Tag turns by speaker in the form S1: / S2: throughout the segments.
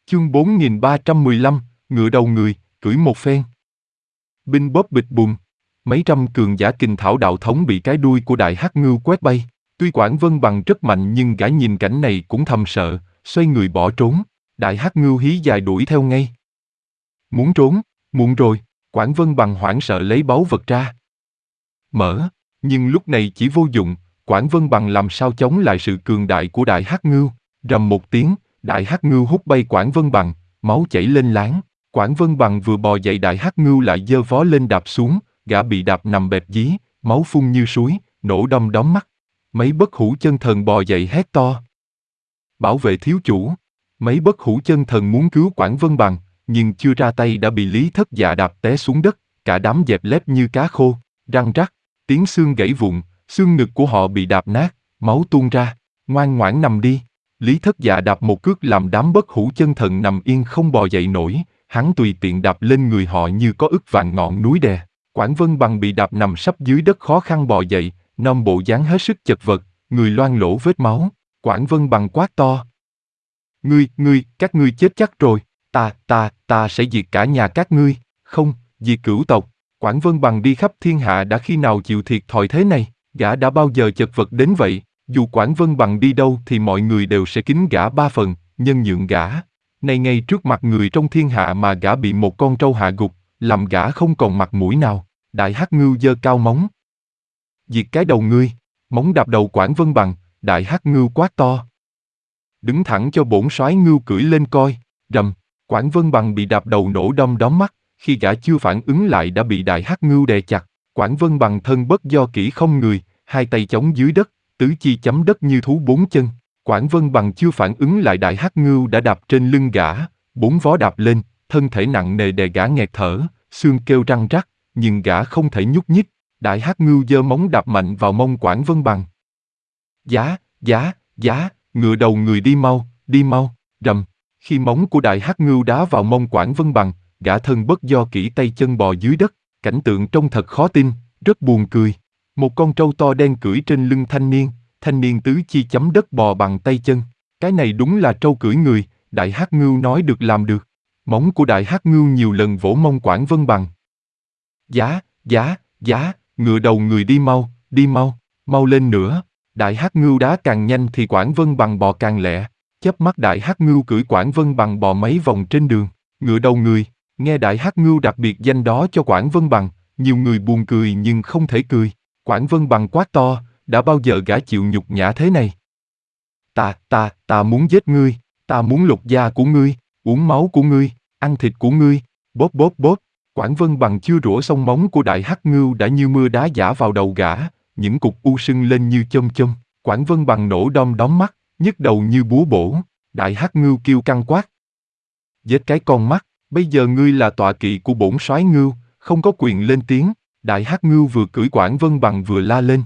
S1: Chương 4315, ngựa đầu người, cưỡi một phen. Binh bóp bịch bùm. Mấy trăm cường giả Kình Thảo đạo thống bị cái đuôi của đại hắc ngưu quét bay. Tuy Quảng Vân Bằng rất mạnh nhưng gã nhìn cảnh này cũng thầm sợ, xoay người bỏ trốn. Đại hắc ngưu hí dài đuổi theo ngay. Muốn trốn, muộn rồi. Quảng Vân Bằng hoảng sợ lấy báu vật ra. Mở, nhưng lúc này chỉ vô dụng. Quảng Vân Bằng làm sao chống lại sự cường đại của đại hắc ngưu. Rầm một tiếng, đại hắc ngưu hút bay Quảng Vân Bằng, máu chảy lên láng. Quảng Vân Bằng vừa bò dậy đại hắc ngưu lại giơ vó lên đạp xuống, gã bị đạp nằm bẹp dí, máu phun như suối, nổ đom đóm mắt. Mấy bất hủ chân thần bò dậy hét to. Bảo vệ thiếu chủ. Mấy bất hủ chân thần muốn cứu Quảng Vân Bằng, nhưng chưa ra tay đã bị Lý Thất Dạ đạp té xuống đất, cả đám dẹp lép như cá khô, răng rắc, tiếng xương gãy vụn, xương ngực của họ bị đạp nát, máu tuôn ra. Ngoan ngoãn nằm đi. Lý Thất Dạ đạp một cước làm đám bất hủ chân thần nằm yên không bò dậy nổi, hắn tùy tiện đạp lên người họ như có ức vạn ngọn núi đè. Quảng Vân Bằng bị đạp nằm sấp dưới đất khó khăn bò dậy, nom bộ dáng hết sức chật vật, người loang lỗ vết máu. Quảng Vân Bằng quát to. Các ngươi chết chắc rồi, ta sẽ diệt cả nhà các ngươi, không, diệt cửu tộc. Quảng Vân Bằng đi khắp thiên hạ đã khi nào chịu thiệt thòi thế này, gã đã bao giờ chật vật đến vậy. Dù Quảng Vân Bằng đi đâu thì mọi người đều sẽ kính gã ba phần, nhân nhượng gã. Nay ngay trước mặt người trong thiên hạ mà gã bị một con trâu hạ gục, làm gã không còn mặt mũi nào. Đại hắc ngưu giơ cao móng. Diệt cái đầu ngươi, móng đạp đầu Quảng Vân Bằng, đại hắc ngưu quát to. Đứng thẳng cho bổn soái ngưu cưỡi lên coi, rầm, Quảng Vân Bằng bị đạp đầu nổ đom đóm mắt, khi gã chưa phản ứng lại đã bị đại hắc ngưu đè chặt. Quảng Vân Bằng thân bất do kỹ không người, hai tay chống dưới đất, tứ chi chấm đất như thú bốn chân. Quảng Vân Bằng chưa phản ứng lại đại hắc ngưu đã đạp trên lưng gã, bốn vó đạp lên, thân thể nặng nề đè gã nghẹt thở, xương kêu răng rắc, nhưng gã không thể nhúc nhích. Đại hắc ngưu giơ móng đạp mạnh vào mông Quảng Vân Bằng. Giá, ngựa đầu người đi mau, rầm. Khi móng của đại hắc ngưu đá vào mông Quảng Vân Bằng, gã thân bất do kỹ tay chân bò dưới đất, cảnh tượng trông thật khó tin, rất buồn cười. Một con trâu to đen cưỡi trên lưng thanh niên tứ chi chấm đất bò bằng tay chân. Cái này đúng là trâu cưỡi người, đại hắc ngưu nói được làm được. Móng của đại hắc ngưu nhiều lần vỗ mông Quảng Vân Bằng. Giá, ngựa đầu người đi mau lên nữa. Đại hắc ngưu đá càng nhanh thì Quảng Vân Bằng bò càng lẹ. Chớp mắt đại hắc ngưu cưỡi Quảng Vân Bằng bò mấy vòng trên đường. Ngựa đầu người, nghe đại hắc ngưu đặc biệt danh đó cho Quảng Vân Bằng, nhiều người buồn cười nhưng không thể cười. Quảng Vân Bằng quát to, đã bao giờ gã chịu nhục nhã thế này? Ta muốn giết ngươi, ta muốn lột da của ngươi, uống máu của ngươi, ăn thịt của ngươi, bóp. Quảng Vân Bằng chưa rũa xong móng của đại hắc ngưu đã như mưa đá giã vào đầu gã, những cục u sưng lên như chôm. Quảng Vân Bằng nổ đom đóm mắt, nhức đầu như búa bổ. Đại hắc ngưu kêu căng quát. Giết cái con mắt, bây giờ ngươi là tọa kỵ của bổn soái ngưu, không có quyền lên tiếng. Đại hắc ngưu vừa cưỡi Quảng Vân Bằng vừa la lên.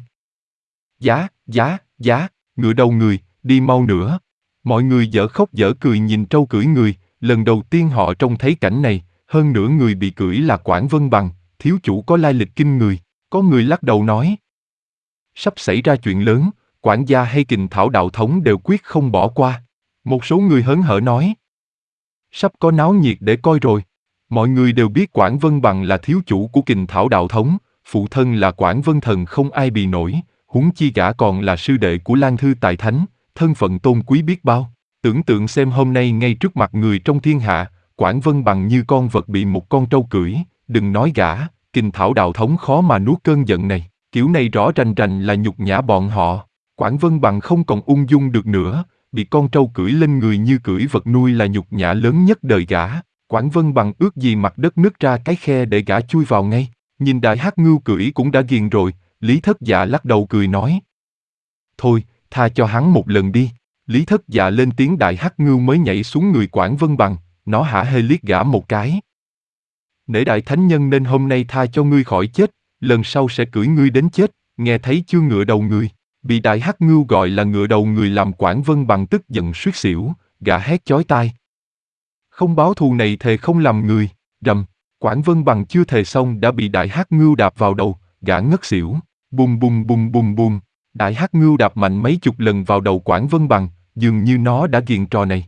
S1: Giá, ngựa đầu người, đi mau nữa. Mọi người dở khóc dở cười nhìn trâu cưỡi người, lần đầu tiên họ trông thấy cảnh này, hơn nữa người bị cưỡi là Quảng Vân Bằng, thiếu chủ có lai lịch kinh người. Có người lắc đầu nói. Sắp xảy ra chuyện lớn, quản gia hay Kình Thảo đạo thống đều quyết không bỏ qua. Một số người hớn hở nói. Sắp có náo nhiệt để coi rồi. Mọi người đều biết Quảng Vân Bằng là thiếu chủ của Kình Thảo đạo thống, phụ thân là Quảng Vân Thần không ai bì nổi, huống chi gã còn là sư đệ của Lan Thư Tài Thánh, thân phận tôn quý biết bao. Tưởng tượng xem hôm nay ngay trước mặt người trong thiên hạ, Quảng Vân Bằng như con vật bị một con trâu cưỡi, đừng nói gã, Kình Thảo đạo thống khó mà nuốt cơn giận này, kiểu này rõ rành là nhục nhã bọn họ. Quảng Vân Bằng không còn ung dung được nữa, bị con trâu cưỡi lên người như cưỡi vật nuôi là nhục nhã lớn nhất đời gã. Quảng Vân Bằng ước gì mặt đất nứt ra cái khe để gã chui vào ngay. Nhìn đại hắc ngưu cưỡi cũng đã ghiền rồi, Lý Thất Dạ lắc đầu cười nói. Thôi, tha cho hắn một lần đi. Lý Thất Dạ lên tiếng đại hắc ngưu mới nhảy xuống người Quảng Vân Bằng, nó hả hê liếc gã một cái. Nể đại thánh nhân nên hôm nay tha cho ngươi khỏi chết, lần sau sẽ cưỡi ngươi đến chết, nghe thấy chưa ngựa đầu người. Bị đại hắc ngưu gọi là ngựa đầu người làm Quảng Vân Bằng tức giận suýt xỉu, gã hét chói tai. Không báo thù này thề không làm người, rầm. Quảng Vân Bằng chưa thề xong đã bị đại hắc ngưu đạp vào đầu, gã ngất xỉu. Bùm. Đại hắc ngưu đạp mạnh mấy chục lần vào đầu Quảng Vân Bằng, dường như nó đã ghiền trò này.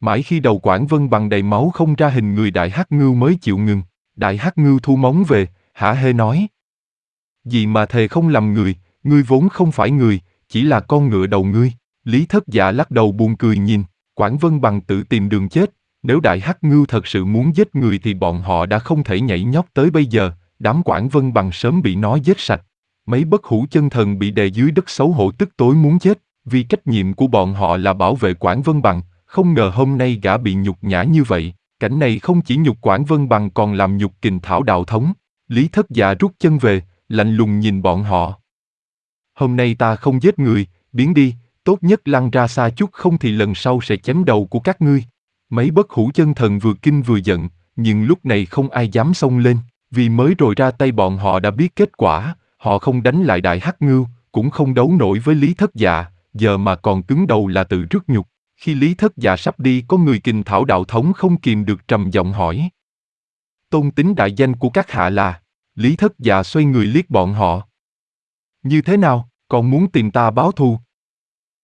S1: Mãi khi đầu Quảng Vân Bằng đầy máu không ra hình người Đại Hắc Ngưu mới chịu ngừng. Đại Hắc Ngưu thu móng về, hả hê nói. Gì mà thề không làm người, ngươi vốn không phải người, chỉ là con ngựa đầu ngươi. Lý Thất Dạ lắc đầu buồn cười nhìn, Quảng Vân Bằng tự tìm đường chết. Nếu Đại Hắc Ngưu thật sự muốn giết người thì bọn họ đã không thể nhảy nhót tới bây giờ, đám Quảng Vân Bằng sớm bị nó giết sạch. Mấy bất hủ chân thần bị đè dưới đất xấu hổ tức tối muốn chết, vì trách nhiệm của bọn họ là bảo vệ Quảng Vân Bằng, không ngờ hôm nay gã bị nhục nhã như vậy. Cảnh này không chỉ nhục Quảng Vân Bằng còn làm nhục Kình Thảo đạo thống. Lý Thất Dạ rút chân về, lạnh lùng nhìn bọn họ. Hôm nay ta không giết người, biến đi, tốt nhất lăn ra xa chút không thì lần sau sẽ chém đầu của các ngươi. Mấy bất hủ chân thần vừa kinh vừa giận, nhưng lúc này không ai dám xông lên, vì mới rồi ra tay bọn họ đã biết kết quả, họ không đánh lại Đại Hắc Ngưu, cũng không đấu nổi với Lý Thất Dạ, giờ mà còn cứng đầu là tự rước nhục. Khi Lý Thất Dạ sắp đi có người Kình Thảo đạo thống không kìm được trầm giọng hỏi. Tôn tính đại danh của các hạ là? Lý Thất Dạ xoay người liếc bọn họ. Như thế nào, còn muốn tìm ta báo thù,